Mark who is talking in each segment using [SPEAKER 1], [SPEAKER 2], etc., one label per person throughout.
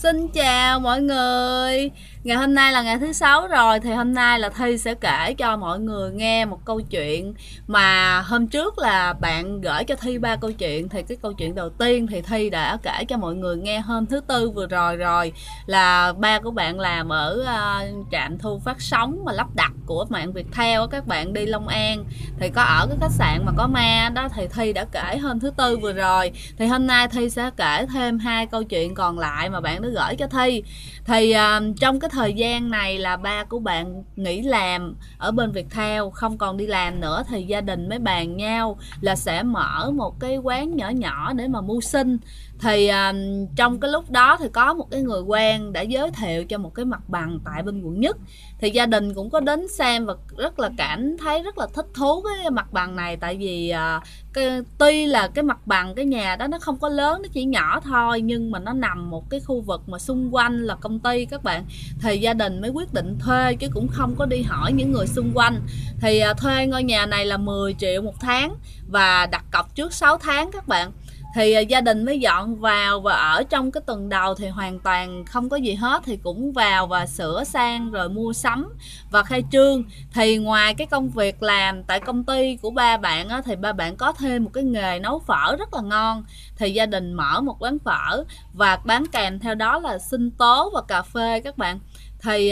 [SPEAKER 1] Xin chào mọi người. Ngày hôm nay là ngày thứ sáu rồi. Thì hôm nay là Thi sẽ kể cho mọi người nghe một câu chuyện mà hôm trước là bạn gửi cho Thi 3 câu chuyện. Thì cái câu chuyện đầu tiên thì Thi đã kể cho mọi người nghe hôm thứ Tư vừa rồi, là ba của bạn làm ở trạm thu phát sóng mà lắp đặt của mạng Viettel. Các bạn đi Long An thì có ở cái khách sạn mà có ma đó, thì Thi đã kể hôm thứ Tư vừa rồi. Thì hôm nay Thi sẽ kể thêm 2 câu chuyện còn lại mà bạn đã gửi cho Thi. Thì trong cái thời gian này là ba của bạn nghỉ làm ở bên Viettel, không còn đi làm nữa, thì gia đình mới bàn nhau là sẽ mở một cái quán nhỏ nhỏ để mà mưu sinh. Thì trong cái lúc đó thì có một cái người quen đã giới thiệu cho một cái mặt bằng tại bên quận Nhất. Thì gia đình cũng có đến xem và rất là cảm thấy rất là thích thú cái mặt bằng này. Tại vì tuy là cái mặt bằng cái nhà đó nó không có lớn, nó chỉ nhỏ thôi, nhưng mà nó nằm một cái khu vực mà xung quanh là công ty các bạn. Thì gia đình mới quyết định thuê chứ cũng không có đi hỏi những người xung quanh. Thì thuê ngôi nhà này là 10 triệu một tháng và đặt cọc trước 6 tháng các bạn. Thì gia đình mới dọn vào và ở trong cái tuần đầu thì hoàn toàn không có gì hết, thì cũng vào và sửa sang rồi mua sắm và khai trương. Thì ngoài cái công việc làm tại công ty của ba bạn á, thì ba bạn có thêm một cái nghề nấu phở rất là ngon. Thì gia đình mở một quán phở và bán kèm theo đó là sinh tố và cà phê các bạn. Thì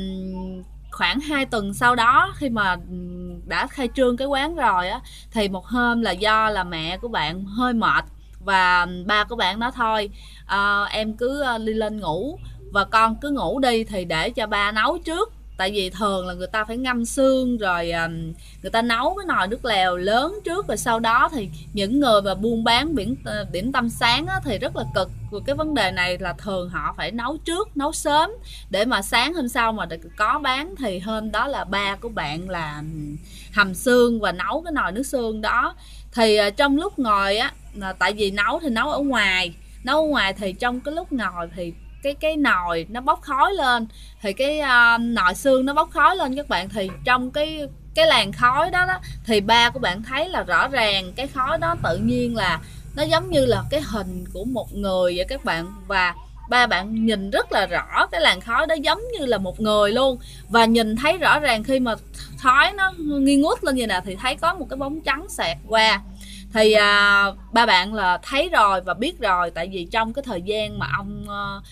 [SPEAKER 1] khoảng 2 tuần sau đó, khi mà đã khai trương cái quán rồi á, thì một hôm là do là mẹ của bạn hơi mệt và ba của bạn nói thôi em cứ đi lên ngủ và con cứ ngủ đi, thì để cho ba nấu trước. Tại vì thường là người ta phải ngâm xương rồi người ta nấu cái nồi nước lèo lớn trước, rồi sau đó thì những người mà buôn bán điểm tâm sáng á, thì rất là cực. Cái vấn đề này là thường họ phải nấu trước, nấu sớm để mà sáng hôm sau mà có bán. Thì hôm đó là ba của bạn là hầm xương và nấu cái nồi nước xương đó. Thì trong lúc ngồi á, tại vì nấu thì nấu ở ngoài thì trong cái lúc ngồi thì cái nồi nó bốc khói lên, thì cái nồi xương nó bốc khói lên các bạn. Thì trong cái làn khói đó thì ba của bạn thấy là rõ ràng cái khói đó tự nhiên là nó giống như là cái hình của một người vậy các bạn. Và ba bạn nhìn rất là rõ cái làn khói đó giống như là một người luôn, và nhìn thấy rõ ràng khi mà khói nó nghi ngút lên như nè thì thấy có một cái bóng trắng xẹt qua. Thì ba bạn là thấy rồi và biết rồi, tại vì trong cái thời gian mà ông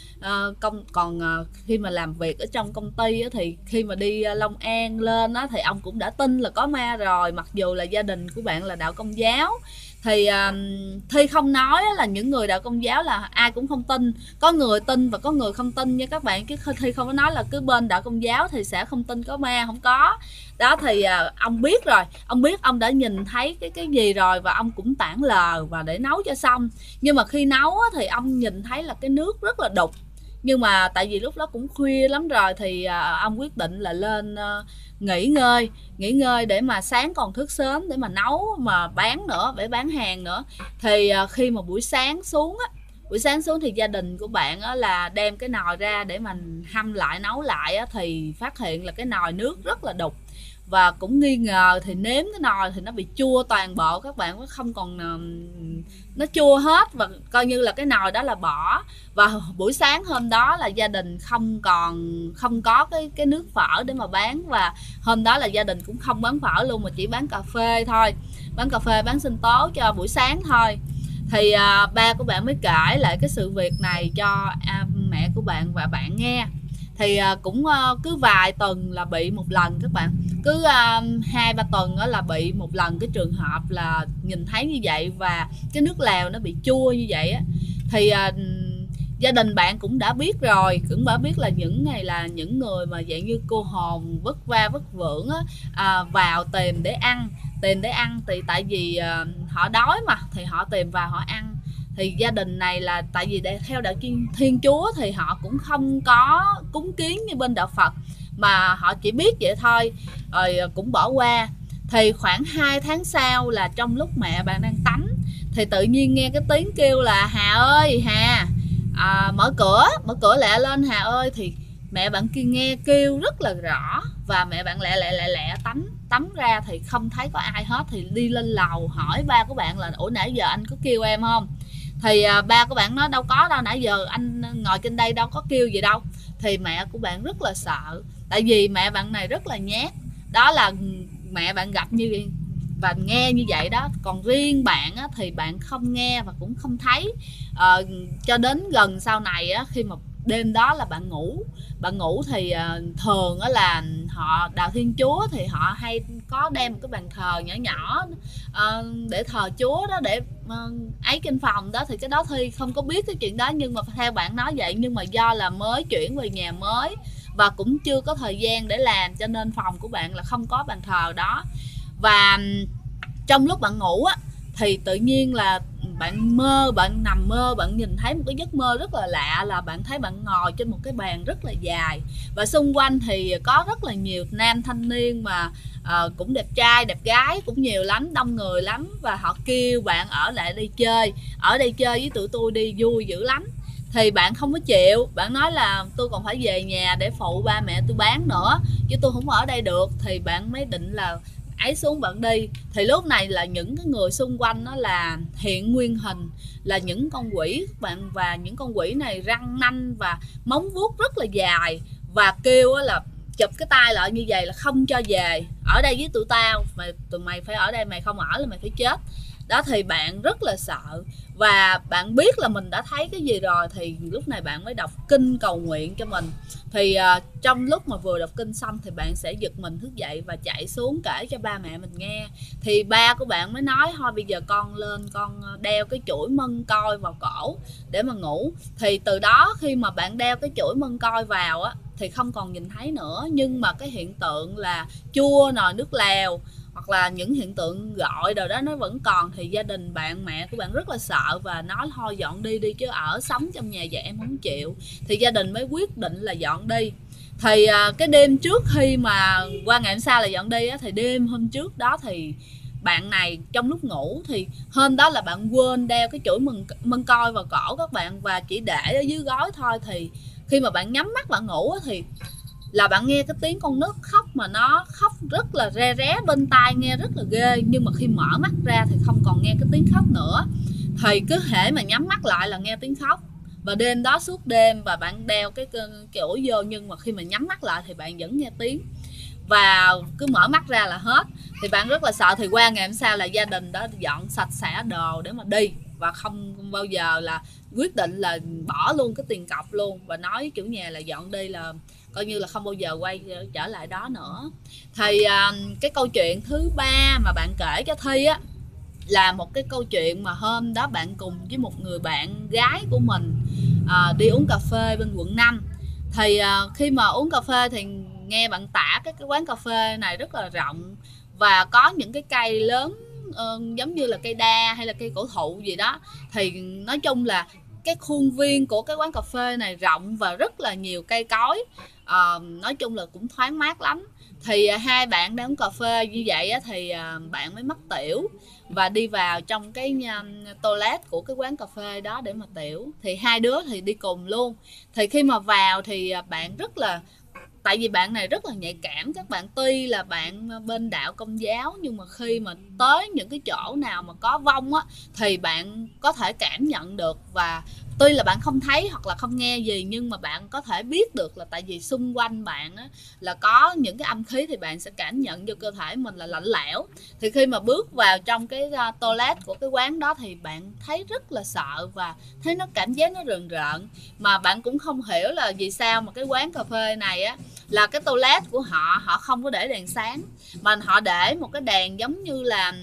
[SPEAKER 1] khi mà làm việc ở trong công ty á, thì khi mà đi Long An lên á, thì ông cũng đã tin là có ma rồi, mặc dù là gia đình của bạn là đạo Công giáo. Thì Thi không nói là những người đạo Công giáo là ai cũng không tin, có người tin và có người không tin nha các bạn, chứ Thi không có nói là cứ bên đạo Công giáo thì sẽ không tin có ma, không có đó. Thì ông biết rồi, ông biết, ông đã nhìn thấy cái gì rồi và ông cũng tản lờ và để nấu cho xong. Nhưng mà khi nấu á, thì ông nhìn thấy là cái nước rất là đục. Nhưng mà tại vì lúc đó cũng khuya lắm rồi thì ông quyết định là lên nghỉ ngơi để mà sáng còn thức sớm để mà nấu mà bán nữa, để bán hàng nữa. Thì khi mà buổi sáng xuống thì gia đình của bạn á, là đem cái nồi ra để mà hâm lại, nấu lại á, thì phát hiện là cái nồi nước rất là đục và cũng nghi ngờ. Thì nếm cái nồi thì nó bị chua toàn bộ các bạn, nó không còn nó chua hết và coi như là cái nồi đó là bỏ. Và buổi sáng hôm đó là gia đình không có cái nước phở để mà bán, và hôm đó là gia đình cũng không bán phở luôn mà chỉ bán cà phê thôi, bán sinh tố cho buổi sáng thôi. Thì ba của bạn mới kể lại cái sự việc này cho mẹ của bạn và bạn nghe. Thì cũng cứ vài tuần là bị một lần các bạn, cứ 2-3 tuần là bị một lần cái trường hợp là nhìn thấy như vậy và cái nước lèo nó bị chua như vậy á. Thì gia đình bạn cũng đã biết rồi, cũng đã biết là những này là những người mà dạng như cô hồn vất va vất vưởng á, vào tìm để ăn. Thì tại vì họ đói mà, thì họ tìm vào họ ăn. Thì gia đình này là tại vì theo đạo Thiên Chúa thì họ cũng không có cúng kiến như bên đạo Phật, mà họ chỉ biết vậy thôi rồi cũng bỏ qua. Thì khoảng 2 tháng sau là trong lúc mẹ bạn đang tắm thì tự nhiên nghe cái tiếng kêu là Hà ơi Hà, mở cửa lẹ lên Hà ơi. Thì mẹ bạn kia nghe kêu rất là rõ và mẹ bạn lẹ tắm ra thì không thấy có ai hết. Thì đi lên lầu hỏi ba của bạn là ủa nãy giờ anh có kêu em không. Thì ba của bạn nói đâu có đâu, nãy giờ anh ngồi trên đây đâu có kêu gì đâu. Thì mẹ của bạn rất là sợ, tại vì mẹ bạn này rất là nhát. Đó là mẹ bạn gặp như vậy và nghe như vậy đó, còn riêng bạn á, thì bạn không nghe và cũng không thấy. Cho đến gần sau này á, khi mà đêm đó là bạn ngủ thì thường á là họ đạo Thiên Chúa thì họ hay có đem một cái bàn thờ nhỏ nhỏ để thờ Chúa đó, để ấy trên phòng đó. Thì cái đó Thi không có biết cái chuyện đó, nhưng mà theo bạn nói vậy. Nhưng mà do là mới chuyển về nhà mới và cũng chưa có thời gian để làm, cho nên phòng của bạn là không có bàn thờ đó. Và trong lúc bạn ngủ á, thì tự nhiên là bạn nằm mơ, bạn nhìn thấy một cái giấc mơ rất là lạ, là bạn thấy bạn ngồi trên một cái bàn rất là dài, và xung quanh thì có rất là nhiều nam thanh niên mà cũng đẹp trai đẹp gái cũng nhiều lắm, đông người lắm, và họ kêu bạn ở lại đây chơi, ở đây chơi với tụi tôi đi, vui dữ lắm. Thì bạn không có chịu, bạn nói là tôi còn phải về nhà để phụ ba mẹ tôi bán nữa, chứ tôi không ở đây được. Thì bạn mới định là ấy xuống bạn đi. Thì lúc này là những cái người xung quanh đó là hiện nguyên hình là những con quỷ bạn, và những con quỷ này răng nanh và móng vuốt rất là dài, và kêu là chụp cái tay lại như vậy là không cho về, ở đây với tụi tao, tụi mày phải ở đây, mày không ở là mày phải chết đó. Thì bạn rất là sợ, và bạn biết là mình đã thấy cái gì rồi, thì lúc này bạn mới đọc kinh cầu nguyện cho mình. Thì trong lúc mà vừa đọc kinh xong thì bạn sẽ giật mình thức dậy và chạy xuống kể cho ba mẹ mình nghe. Thì ba của bạn mới nói thôi bây giờ con lên, con đeo cái chuỗi mân coi vào cổ để mà ngủ. Thì từ đó khi mà bạn đeo cái chuỗi mân coi vào á, thì không còn nhìn thấy nữa, nhưng mà cái hiện tượng là chua nồi nước lèo hoặc là những hiện tượng gọi đồ đó nó vẫn còn. Thì gia đình bạn, mẹ của bạn rất là sợ và nói thôi dọn đi đi, chứ ở sống trong nhà vậy em không chịu. Thì gia đình mới quyết định là dọn đi. Thì cái đêm trước khi mà qua ngày hôm sau là dọn đi á, thì đêm hôm trước đó thì bạn này trong lúc ngủ, thì hôm đó là bạn quên đeo cái chuỗi mân coi vào cổ các bạn, và chỉ để ở dưới gối thôi. Thì khi mà bạn nhắm mắt bạn ngủ á, thì là bạn nghe cái tiếng con nít khóc, mà nó khóc rất là re ré bên tai, nghe rất là ghê. Nhưng mà khi mở mắt ra thì không còn nghe cái tiếng khóc nữa, thì cứ hễ mà nhắm mắt lại là nghe tiếng khóc. Và đêm đó suốt đêm và bạn đeo cái ổ vô, nhưng mà khi mà nhắm mắt lại thì bạn vẫn nghe tiếng, và cứ mở mắt ra là hết. Thì bạn rất là sợ. Thì qua ngày hôm sau là gia đình đó dọn sạch sẽ đồ để mà đi, và không bao giờ là quyết định là bỏ luôn cái tiền cọc luôn, và nói với chủ nhà là dọn đi là coi như là không bao giờ quay trở lại đó nữa. Thì cái câu chuyện thứ ba mà bạn kể cho Thi á, là một cái câu chuyện mà hôm đó bạn cùng với một người bạn gái của mình đi uống cà phê bên quận 5. Thì khi mà uống cà phê thì nghe bạn tả cái quán cà phê này rất là rộng, và có những cái cây lớn giống như là cây đa hay là cây cổ thụ gì đó. Thì nói chung là cái khuôn viên của cái quán cà phê này rộng và rất là nhiều cây cối, nói chung là cũng thoáng mát lắm. Thì hai bạn đang uống cà phê như vậy á, thì bạn mới mắc tiểu và đi vào trong cái toilet của cái quán cà phê đó để mà tiểu. Thì hai đứa thì đi cùng luôn. Thì khi mà vào thì bạn rất là, tại vì bạn này rất là nhạy cảm các bạn, tuy là bạn bên đạo Công giáo nhưng mà khi mà tới những cái chỗ nào mà có vong á thì bạn có thể cảm nhận được. Và tuy là bạn không thấy hoặc là không nghe gì, nhưng mà bạn có thể biết được là tại vì xung quanh bạn á, là có những cái âm khí, thì bạn sẽ cảm nhận vô cơ thể mình là lạnh lẽo. Thì khi mà bước vào trong cái toilet của cái quán đó thì bạn thấy rất là sợ và thấy nó cảm giác nó rờn rợn. Mà bạn cũng không hiểu là vì sao mà cái quán cà phê này á, là cái toilet của họ không có để đèn sáng, mà họ để một cái đèn giống như là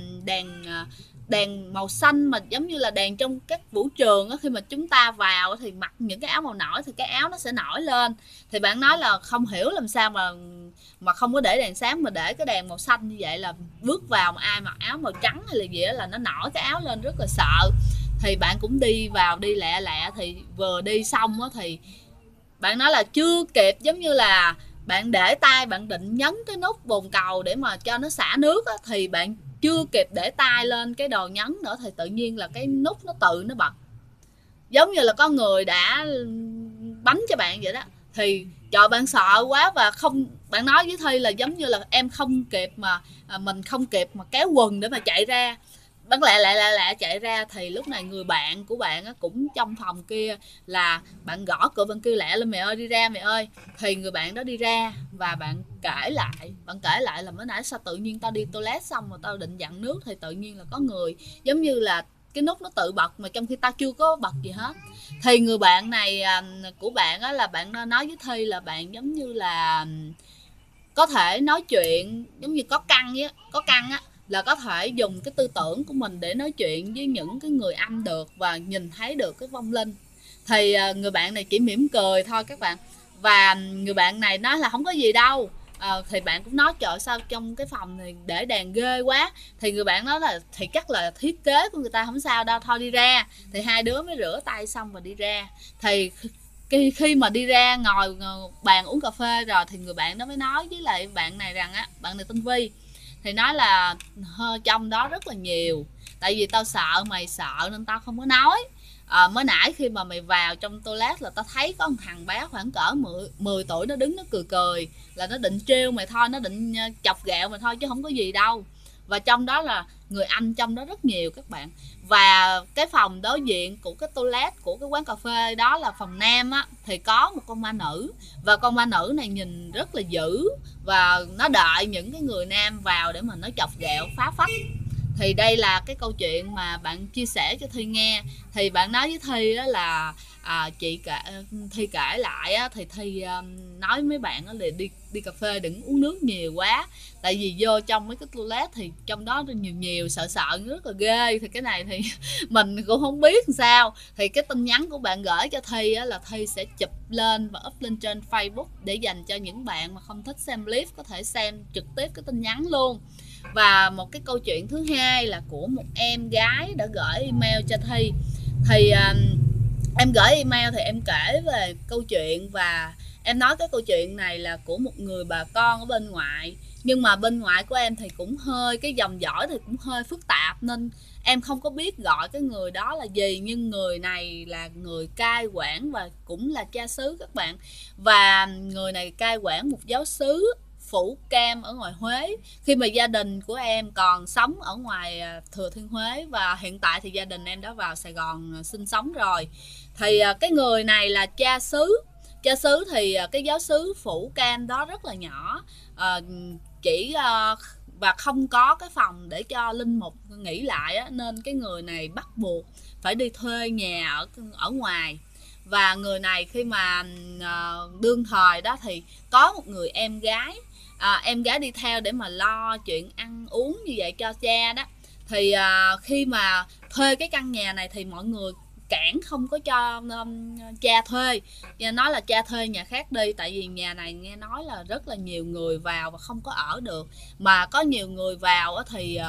[SPEAKER 1] đèn màu xanh, mà giống như là đèn trong các vũ trường á, khi mà chúng ta vào thì mặc những cái áo màu nổi thì cái áo nó sẽ nổi lên. Thì bạn nói là không hiểu làm sao mà không có để đèn sáng mà để cái đèn màu xanh như vậy, là bước vào mà ai mặc áo màu trắng hay là gì đó là nó nổi cái áo lên, rất là sợ. Thì bạn cũng đi vào đi lẹ lẹ. Thì vừa đi xong á thì bạn nói là chưa kịp, giống như là bạn để tay bạn định nhấn cái nút bồn cầu để mà cho nó xả nước á, thì bạn chưa kịp để tay lên cái đồ nhấn nữa thì tự nhiên là cái nút nó tự nó bật, giống như là có người đã bấm cho bạn vậy đó. Thì trời, bạn sợ quá và không, bạn nói với Thi là giống như là em không kịp mà mình không kịp mà kéo quần để mà chạy ra. Bán lẹ chạy ra thì lúc này người bạn của bạn á, cũng trong phòng kia, là bạn gõ cửa, bạn kêu lẹ lên mẹ ơi đi ra mẹ ơi. Thì người bạn đó đi ra và bạn kể lại là mới nãy sao tự nhiên tao đi toilet xong rồi tao định dặn nước thì tự nhiên là có người giống như là cái nút nó tự bật mà trong khi tao chưa có bật gì hết. Thì người bạn này của bạn á, là bạn nói với Thi là bạn giống như là có thể nói chuyện giống như có căn á, là có thể dùng cái tư tưởng của mình để nói chuyện với những cái người âm được và nhìn thấy được cái vong linh. Thì người bạn này chỉ mỉm cười thôi các bạn, và người bạn này nói là không có gì đâu. Thì bạn cũng nói trời sao trong cái phòng này để đèn ghê quá. Thì người bạn nói là thì chắc là thiết kế của người ta, không sao đâu, thôi đi ra. Thì hai đứa mới rửa tay xong và đi ra. Thì khi mà đi ra ngồi bàn uống cà phê rồi thì người bạn đó mới nói với lại bạn này rằng á, bạn này tên Vi, thì nói là trong đó rất là nhiều, tại vì tao sợ mày sợ nên tao không có nói. Mới nãy khi mà mày vào trong toilet là tao thấy có một thằng bé khoảng cỡ 10 tuổi, nó đứng nó cười là nó định trêu mày thôi, nó định chọc ghẹo mày thôi chứ không có gì đâu. Và trong đó là người Anh trong đó rất nhiều các bạn. Và cái phòng đối diện của cái toilet của cái quán cà phê đó là phòng nam á, thì có một con ma nữ, và con ma nữ này nhìn rất là dữ và nó đợi những cái người nam vào để mà nó chọc ghẹo phá phách. Thì đây là cái câu chuyện mà bạn chia sẻ cho Thi nghe. Thì bạn nói với Thi đó là Thi kể lại á, thì Thi nói mấy bạn là đi cà phê đừng uống nước nhiều quá, tại vì vô trong mấy cái toilet thì trong đó nhiều sợ rất là ghê. Thì cái này thì mình cũng không biết làm sao. Thì cái tin nhắn của bạn gửi cho Thi á, là Thi sẽ chụp lên và up lên trên Facebook để dành cho những bạn mà không thích xem clip có thể xem trực tiếp cái tin nhắn luôn. Và một cái câu chuyện thứ hai là của một em gái đã gửi email cho Thi. Thì em gửi email thì em kể về câu chuyện, và em nói cái câu chuyện này là của một người bà con ở bên ngoại. Nhưng mà bên ngoại của em thì cũng hơi, cái dòng dõi thì cũng hơi phức tạp nên em không có biết gọi cái người đó là gì. Nhưng người này là người cai quản và cũng là cha xứ các bạn. Và người này cai quản một giáo xứ Phủ Cam ở ngoài Huế, khi mà gia đình của em còn sống ở ngoài Thừa Thiên Huế, và hiện tại thì gia đình em đã vào Sài Gòn sinh sống rồi. Thì cái người này là cha xứ thì cái giáo xứ Phủ Cam đó rất là nhỏ, chỉ và không có cái phòng để cho linh mục nghỉ lại á, nên cái người này bắt buộc phải đi thuê nhà ở ngoài. Và người này khi mà đương thời đó thì có một người em gái đi theo để mà lo chuyện ăn uống như vậy cho cha đó. Thì khi mà thuê cái căn nhà này thì mọi người cản không có cho cha thuê, nói là cha thuê nhà khác đi, tại vì nhà này nghe nói là rất là nhiều người vào và không có ở được. Mà có nhiều người vào thì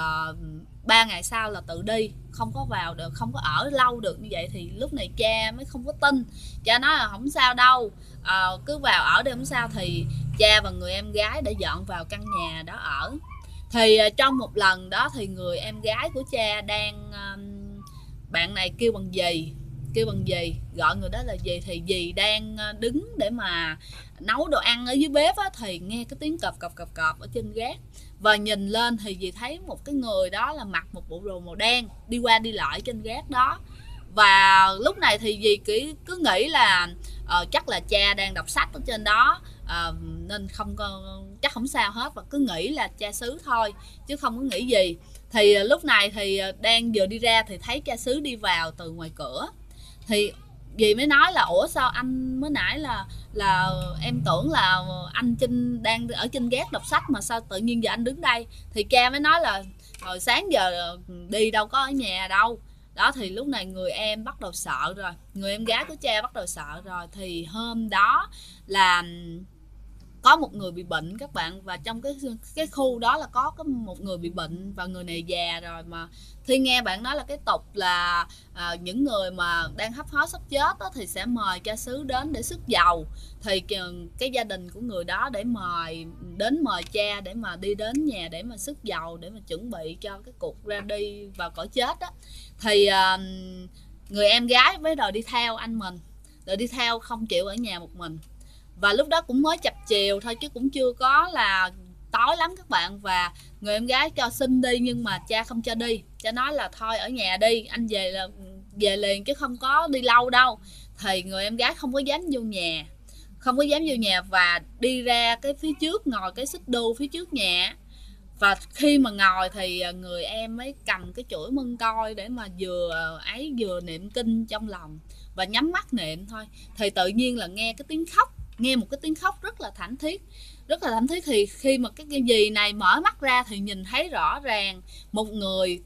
[SPEAKER 1] 3 ngày sau là tự đi, không có vào được, không có ở lâu được như vậy. Thì lúc này cha mới không có tin, cha nói là không sao đâu, cứ vào ở đi không sao. Thì cha và người em gái đã dọn vào căn nhà đó ở. Thì trong một lần đó thì người em gái của cha đang bạn này kêu bằng dì, gọi người đó là dì. Thì dì đang đứng để mà nấu đồ ăn ở dưới bếp á, thì nghe cái tiếng cọp ở trên gác, và nhìn lên thì dì thấy một cái người đó là mặc một bộ đồ màu đen đi qua đi lại trên gác đó. Và lúc này thì dì cứ nghĩ là chắc là cha đang đọc sách ở trên đó, nên chắc không sao hết, và cứ nghĩ là cha xứ thôi chứ không có nghĩ gì. Thì lúc này thì đang vừa đi ra thì thấy cha xứ đi vào từ ngoài cửa. Thì dì mới nói là ủa sao anh mới nãy là em tưởng là anh Trinh đang ở trên gác đọc sách mà sao tự nhiên giờ anh đứng đây. Thì cha mới nói là hồi sáng giờ đi đâu có ở nhà đâu đó. Thì lúc này người em bắt đầu sợ rồi, người em gái của cha bắt đầu sợ rồi. Thì hôm đó là có một người bị bệnh các bạn, và trong cái khu đó là có một người bị bệnh, và người này già rồi. Mà Thi nghe bạn nói là cái tục là những người mà đang hấp hối sắp chết đó, thì sẽ mời cha xứ đến để sức dầu. Thì cái gia đình của người đó để mời cha để mà đi đến nhà để mà sức dầu, để mà chuẩn bị cho cái cuộc ra đi vào cõi chết đó. Thì người em gái với đòi đi theo anh mình, đòi đi theo, không chịu ở nhà một mình. Và lúc đó cũng mới chập chiều thôi chứ cũng chưa có là tối lắm các bạn, và người em gái cho xin đi nhưng mà cha không cho đi, cha nói là thôi ở nhà đi, anh về là về liền chứ không có đi lâu đâu. Thì người em gái không có dám vô nhà, không có dám vô nhà và đi ra cái phía trước, ngồi cái xích đu phía trước nhà. Và khi mà ngồi thì người em mới cầm cái chuỗi mân coi để mà vừa niệm kinh trong lòng và nhắm mắt niệm thôi. Thì tự nhiên là nghe cái tiếng khóc, nghe một cái tiếng khóc rất là thảm thiết, rất là thảm thiết. Thì khi mà cái dì này mở mắt ra thì nhìn thấy rõ ràng một người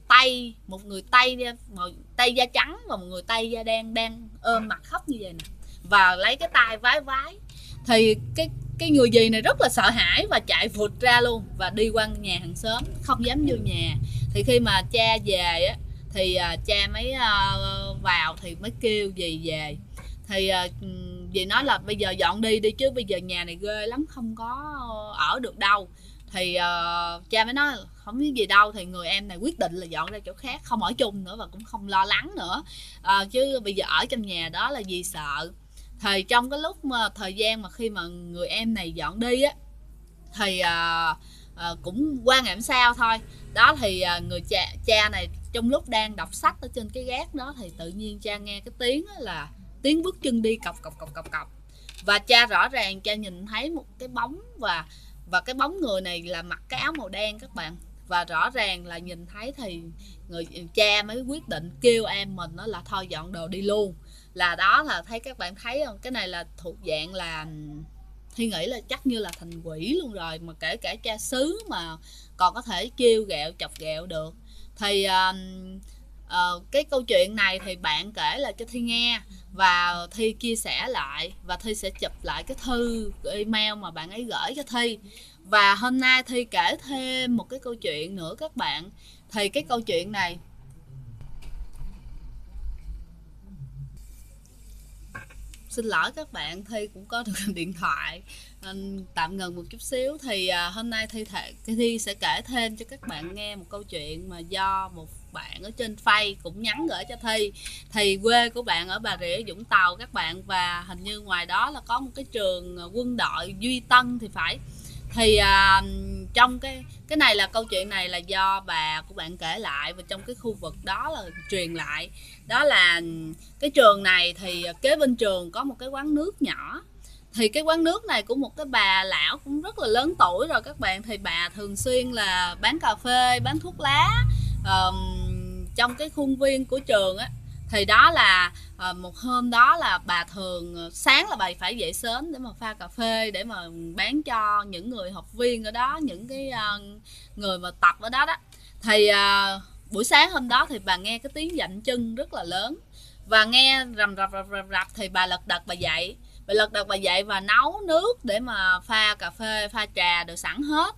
[SPEAKER 1] tay da trắng và một người tay da đen đang ôm mặt khóc như vậy nè, và lấy cái tay vái vái. Thì cái người dì này rất là sợ hãi và chạy vụt ra luôn và đi qua nhà hàng xóm, không dám vô nhà. Thì khi mà cha về á thì cha mới vào thì mới kêu dì về. Thì dì nói là bây giờ dọn đi đi chứ bây giờ nhà này ghê lắm, không có ở được đâu. Thì cha mới nói không biết gì đâu. Thì người em này quyết định là dọn ra chỗ khác, không ở chung nữa và cũng không lo lắng nữa, chứ bây giờ ở trong nhà đó là dì sợ. Thì trong cái lúc mà thời gian mà khi mà người em này dọn đi á thì cũng qua ngày hôm sau thôi đó, thì người cha này trong lúc đang đọc sách ở trên cái gác đó thì tự nhiên cha nghe cái tiếng là tiếng bước chân đi cộc cộc cộc cộc cộc. Và cha rõ ràng cha nhìn thấy một cái bóng, và cái bóng người này là mặc cái áo màu đen các bạn. Và rõ ràng là nhìn thấy thì người cha mới quyết định kêu em mình đó là thôi dọn đồ đi luôn. Là đó, là thấy các bạn thấy không, cái này là thuộc dạng là Thi nghĩ là chắc như là thành quỷ luôn rồi, mà kể cả cha xứ mà còn có thể kêu gẹo chọc ghẹo được. Thì cái câu chuyện này thì bạn kể lại cho Thi nghe và Thi chia sẻ lại, và Thi sẽ chụp lại cái thư email mà bạn ấy gửi cho Thi. Và hôm nay Thi kể thêm một cái câu chuyện nữa các bạn. Thì cái câu chuyện này xin lỗi các bạn, Thi cũng có được điện thoại nên tạm ngừng một chút xíu. Thì hôm nay Thi sẽ kể thêm cho các bạn nghe một câu chuyện mà do một bạn ở trên Face cũng nhắn gửi cho Thi. Thì quê của bạn ở Bà Rịa Vũng Tàu các bạn, và hình như ngoài đó là có một cái trường quân đội Duy Tân thì phải. Thì trong cái này là câu chuyện này là do bà của bạn kể lại, và trong cái khu vực đó là truyền lại. Đó là cái trường này thì kế bên trường có một cái quán nước nhỏ. Thì cái quán nước này của một cái bà lão cũng rất là lớn tuổi rồi các bạn. Thì bà thường xuyên là bán cà phê, bán thuốc lá trong cái khuôn viên của trường á. Thì đó là một hôm đó là bà thường sáng là bà phải dậy sớm để mà pha cà phê để mà bán cho những người học viên ở đó, những cái người mà tập ở đó đó. Thì buổi sáng hôm đó thì bà nghe cái tiếng dậm chân rất là lớn, và nghe rầm rập thì bà lật đật bà dậy. Bà lật đật bà dậy và nấu nước để mà pha cà phê, pha trà đều sẵn hết.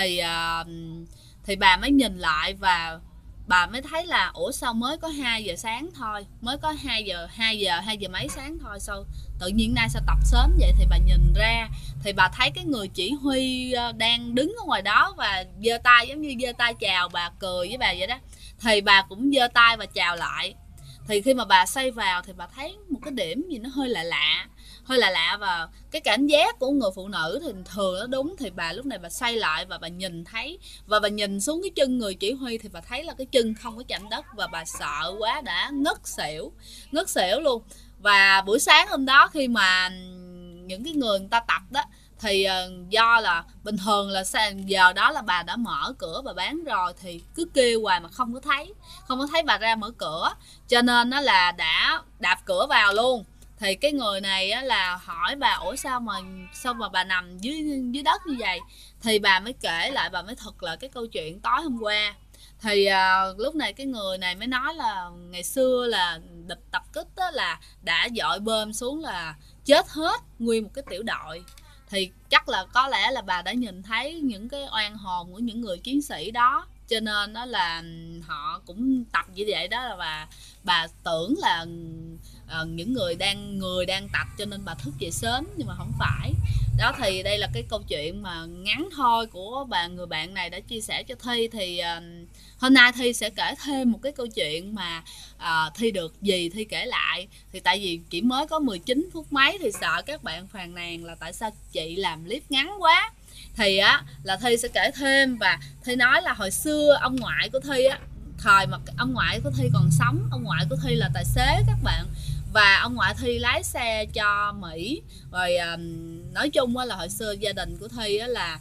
[SPEAKER 1] Thì bà mới nhìn lại và bà mới thấy là ủa sao mới có 2 giờ sáng thôi, mới có 2 giờ mấy sáng thôi, sao tự nhiên nay sao tập sớm vậy. Thì bà nhìn ra thì bà thấy cái người chỉ huy đang đứng ở ngoài đó và giơ tay, giống như giơ tay chào bà, cười với bà vậy đó. Thì bà cũng giơ tay và chào lại. Thì khi mà bà xoay vào thì bà thấy một cái điểm gì nó hơi lạ lạ, và cái cảm giác của người phụ nữ thì thường nó đúng. Thì bà lúc này bà xoay lại và bà nhìn thấy, và bà nhìn xuống cái chân người chỉ huy thì bà thấy là cái chân không có chạm đất, và bà sợ quá đã ngất xỉu luôn. Và buổi sáng hôm đó khi mà những cái người ta tập đó thì do là bình thường là giờ đó là bà đã mở cửa bà bán rồi, thì cứ kêu hoài mà không có thấy bà ra mở cửa, cho nên nó là đã đạp cửa vào luôn. Thì cái người này á, là hỏi bà ủa sao mà bà nằm dưới đất như vậy. Thì bà mới kể lại, bà mới thuật lại cái câu chuyện tối hôm qua. Thì lúc này cái người này mới nói là ngày xưa là địch tập kích đó, là đã dội bom xuống là chết hết nguyên một cái tiểu đội. Thì chắc là có lẽ là bà đã nhìn thấy những cái oan hồn của những người chiến sĩ đó, cho nên đó là họ cũng tập như vậy đó. Là bà tưởng là những người đang tập cho nên bà thức dậy sớm, nhưng mà không phải đó. Thì đây là cái câu chuyện mà ngắn thôi của người bạn này đã chia sẻ cho Thi. Thì hôm nay Thi sẽ kể thêm một cái câu chuyện mà Thi được dì Thi kể lại. Thì tại vì chỉ mới có 19 phút mấy thì sợ các bạn phàn nàn là tại sao chị làm clip ngắn quá. Thì á là Thi sẽ kể thêm, và Thi nói là hồi xưa ông ngoại của Thi á, thời mà ông ngoại của Thi còn sống, ông ngoại của Thi là tài xế các bạn, và ông ngoại Thi lái xe cho Mỹ. Rồi nói chung là hồi xưa gia đình của Thi á là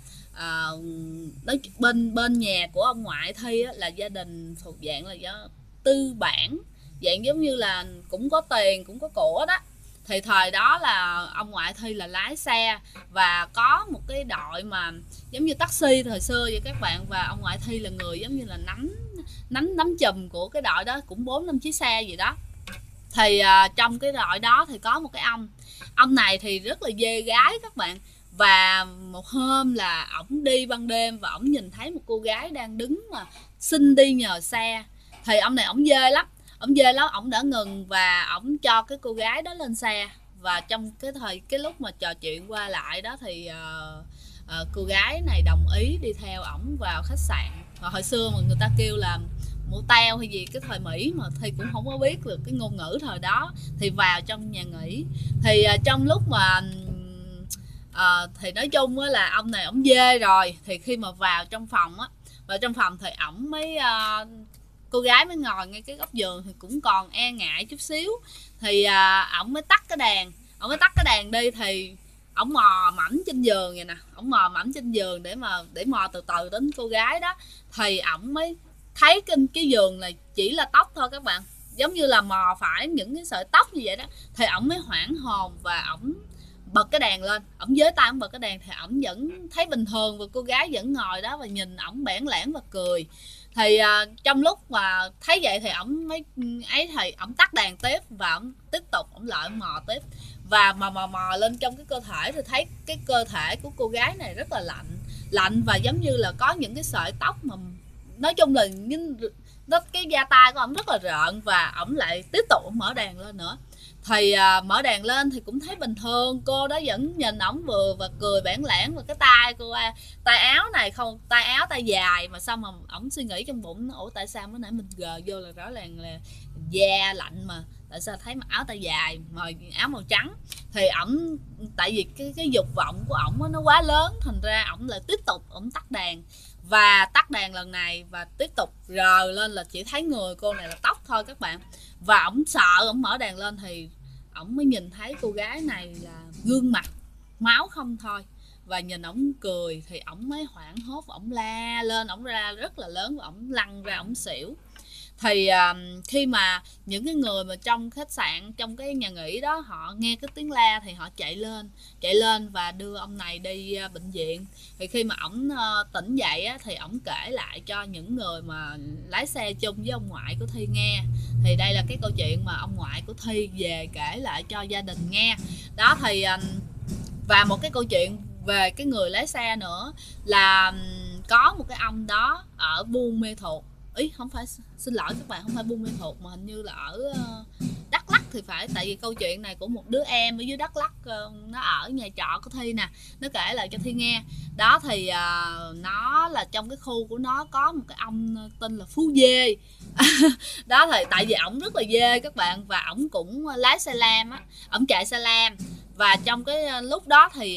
[SPEAKER 1] bên nhà của ông ngoại Thi á, là gia đình thuộc dạng là tư bản, dạng giống như là cũng có tiền cũng có của đó. Thì thời đó là ông ngoại Thi là lái xe, và có một cái đội mà giống như taxi thời xưa vậy các bạn, và ông ngoại Thi là người giống như là nắm chùm của cái đội đó, cũng 4-5 chiếc xe gì đó. Thì trong cái đội đó thì có một cái ông này thì rất là dê gái các bạn. Và một hôm là ổng đi ban đêm và ổng nhìn thấy một cô gái đang đứng mà xin đi nhờ xe. Thì ông này ổng dê lắm, ổng đã ngừng và ổng cho cái cô gái đó lên xe. Và trong cái lúc mà trò chuyện qua lại đó thì cô gái này đồng ý đi theo ổng vào khách sạn. Và hồi xưa mà người ta kêu là motel hay gì cái thời Mỹ mà Thi cũng không có biết được cái ngôn ngữ thời đó. Thì vào trong nhà nghỉ, thì trong lúc mà thì nói chung là ông này ổng dê rồi. Thì khi mà vào trong phòng thì ổng mới cô gái mới ngồi ngay cái góc giường thì cũng còn e ngại chút xíu. Thì ổng mới tắt cái đèn đi. Thì ổng mò mẫm trên giường vậy nè, ổng mò mẫm trên giường để mò từ từ đến cô gái đó. Thì ổng mới thấy cái giường này chỉ là tóc thôi các bạn, giống như là mò phải những cái sợi tóc như vậy đó. Thì ổng mới hoảng hồn và ổng bật cái đèn lên, ổng với tay ổng bật cái đèn. Thì ổng vẫn thấy bình thường và cô gái vẫn ngồi đó và nhìn ổng bẽn lẽn và cười. Thì trong lúc mà thấy vậy thì ổng mới thì ổng tắt đèn tiếp và ổng tiếp tục ổng lại mò tiếp. Và mò lên trong cái cơ thể thì thấy cái cơ thể của cô gái này rất là lạnh và giống như là có những cái sợi tóc mà nói chung là cái da tay của ổng rất là rợn. Và ổng lại tiếp tục ổng mở đèn lên nữa. Thì mở đèn lên thì cũng thấy bình thường, cô đó vẫn nhìn ổng vừa và cười bẽn lẽn. Và cái tay áo này không, tay dài mà sao mà ổng suy nghĩ trong bụng, ủa tại sao mới nãy mình gờ vô là rõ ràng là da lạnh mà tại sao thấy mặc áo tay dài mà áo màu trắng. Thì ổng tại vì cái dục vọng của ổng nó quá lớn, thành ra ổng lại tiếp tục ổng tắt đèn. Và tắt đèn lần này và tiếp tục rờ lên là chỉ thấy người cô này là tóc thôi các bạn. Và ổng sợ, ổng mở đèn lên thì ổng mới nhìn thấy cô gái này là gương mặt máu không thôi. Và nhìn ổng cười thì ổng mới hoảng hốt, ổng la lên, ổng ra rất là lớn và ổng lăn ra, ổng xỉu. Thì khi mà những cái người mà trong khách sạn, trong cái nhà nghỉ đó, họ nghe cái tiếng la thì họ chạy lên và đưa ông này đi bệnh viện. Thì khi mà ổng tỉnh dậy á, thì ổng kể lại cho những người mà lái xe chung với ông ngoại của Thi nghe. Thì đây là cái câu chuyện mà ông ngoại của Thi về kể lại cho gia đình nghe đó. Thì và một cái câu chuyện về cái người lái xe nữa là có một cái ông đó ở Buôn Mê Thuột, không phải, xin lỗi các bạn, không phải Buôn Mê Thuột mà hình như là ở Đắk Lắk thì phải. Tại vì câu chuyện này của một đứa em ở dưới Đắk Lắk, nó ở nhà trọ của Thi nè, nó kể lại cho Thi nghe đó. Thì nó là trong cái khu của nó có một cái ông tên là Phú Dê đó. Thì tại vì ổng rất là dê các bạn, và ổng cũng lái xe lam á, ổng chạy xe lam. Và trong cái lúc đó thì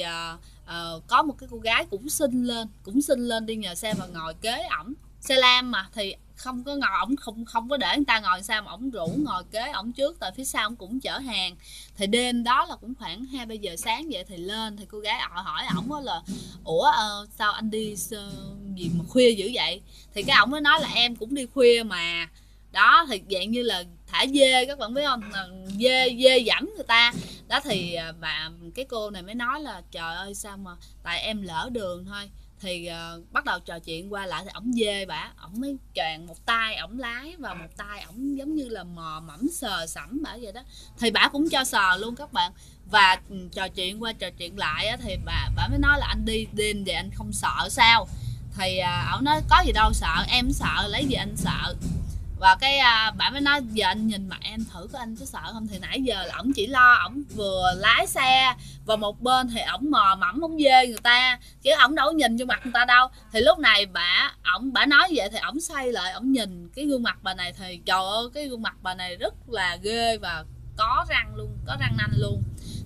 [SPEAKER 1] có một cái cô gái cũng xin lên đi nhờ xe và ngồi kế ổng. Xe lam mà thì không có ngồi, ổng không có để người ta ngồi sao mà ổng rủ ngồi kế ổng trước, tại phía sau ổng cũng chở hàng. Thì đêm đó là cũng khoảng 2-3 giờ sáng vậy thì lên. Thì cô gái hỏi ổng là ủa sao anh đi gì mà khuya dữ vậy. Thì cái ổng mới nói là em cũng đi khuya mà đó. Thì dạng như là thả dê, các bạn biết không, dê dẫm người ta đó. Thì cái cô này mới nói là trời ơi sao mà tại em lỡ đường thôi. Thì bắt đầu trò chuyện qua lại thì ổng dê bả, ổng mới choàng một tay ổng lái và một tay ổng giống như là mò mẫm sờ sẫm bả vậy đó. Thì bả cũng cho sờ luôn các bạn. Và trò chuyện qua trò chuyện lại á, thì bả mới nói là anh đi đêm vậy anh không sợ sao. Thì ổng nói có gì đâu sợ, em sợ lấy gì anh sợ. Và cái bạn mới nói giờ anh nhìn mặt em thử có anh có sợ không. Thì nãy giờ là ổng chỉ lo ổng vừa lái xe và một bên thì ổng mò mẫm ổng dê người ta, chứ ổng đâu có nhìn vô mặt người ta đâu. Thì lúc này bả nói vậy thì ổng xoay lại ổng nhìn cái gương mặt bà này thì trời ơi cái gương mặt bà này rất là ghê và có răng luôn, có răng nanh luôn.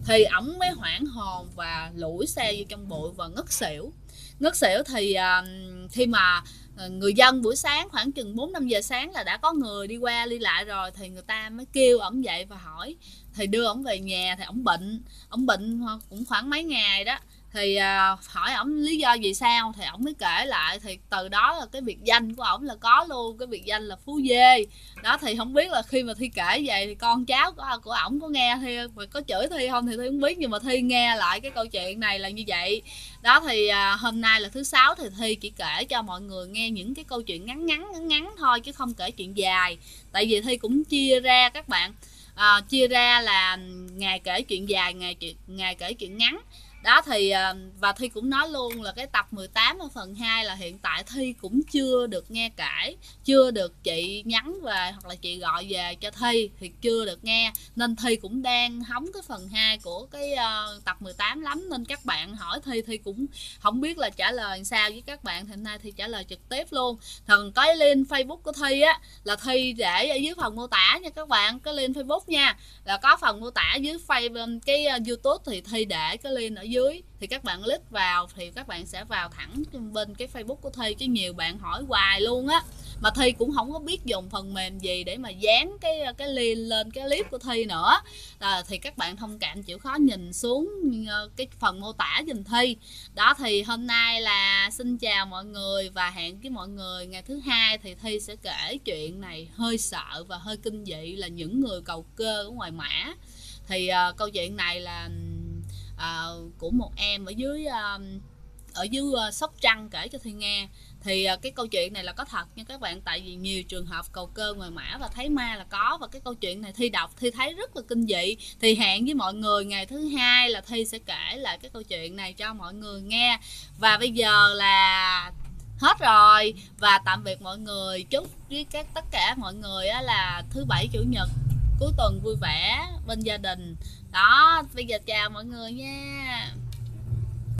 [SPEAKER 1] thì ổng mới hoảng hồn và lủi xe vô trong bụi và ngất xỉu. Thì khi mà người dân buổi sáng khoảng chừng 4-5 giờ sáng là đã có người đi qua đi lại rồi, thì người ta mới kêu ổng dậy và hỏi, thì đưa ổng về nhà. Thì ổng bệnh cũng khoảng mấy ngày đó, thì hỏi ổng lý do vì sao, thì ổng mới kể lại. Thì từ đó là cái biệt danh của ổng là có luôn cái biệt danh là Phú Dê đó. Thì không biết là khi mà Thi kể vậy thì con cháu của ổng có nghe Thi, có chửi Thi không thì Thi không biết, nhưng mà Thi nghe lại cái câu chuyện này là như vậy đó. thì hôm nay là thứ Sáu thì Thi chỉ kể cho mọi người nghe những cái câu chuyện ngắn thôi, chứ không kể chuyện dài. Tại vì Thi cũng chia ra các bạn, chia ra là ngày kể chuyện dài, ngày kể chuyện ngắn đó. Thì và Thi cũng nói luôn là cái tập 18 ở phần 2 là hiện tại Thi cũng chưa được nghe kể, chưa được chị nhắn về hoặc là chị gọi về cho Thi thì chưa được nghe, nên Thi cũng đang hóng cái phần 2 của cái tập 18 lắm. Nên các bạn hỏi Thi cũng không biết là trả lời sao với các bạn, thì hôm nay Thi trả lời trực tiếp luôn. Thần cái link Facebook của Thi á là Thi để ở dưới phần mô tả nha các bạn, cái link Facebook nha, là có phần mô tả dưới Facebook cái YouTube, thì Thi để cái link ở dưới, thì các bạn click vào thì các bạn sẽ vào thẳng bên cái Facebook của Thi. Chứ nhiều bạn hỏi hoài luôn á, mà Thi cũng không có biết dùng phần mềm gì để mà dán cái link lên cái clip của Thi nữa. Thì các bạn thông cảm chịu khó nhìn xuống cái phần mô tả giùm Thi đó. Thì hôm nay là xin chào mọi người và hẹn với mọi người ngày thứ Hai. Thì Thi sẽ kể chuyện này hơi sợ và hơi kinh dị, là những người cầu cơ ở ngoài Mã. Thì câu chuyện này là của một em ở dưới Sóc Trăng kể cho Thi nghe. Thì cái câu chuyện này là có thật nha các bạn, tại vì nhiều trường hợp cầu cơ ngoài Mã và thấy ma là có. Và cái câu chuyện này Thi đọc Thi thấy rất là kinh dị. Thì hẹn với mọi người ngày thứ Hai là Thi sẽ kể lại cái câu chuyện này cho mọi người nghe. Và bây giờ là hết rồi, và tạm biệt mọi người. Chúc với tất cả mọi người là thứ Bảy Chủ nhật cuối tuần vui vẻ bên gia đình đó. Bây giờ chào mọi người nha.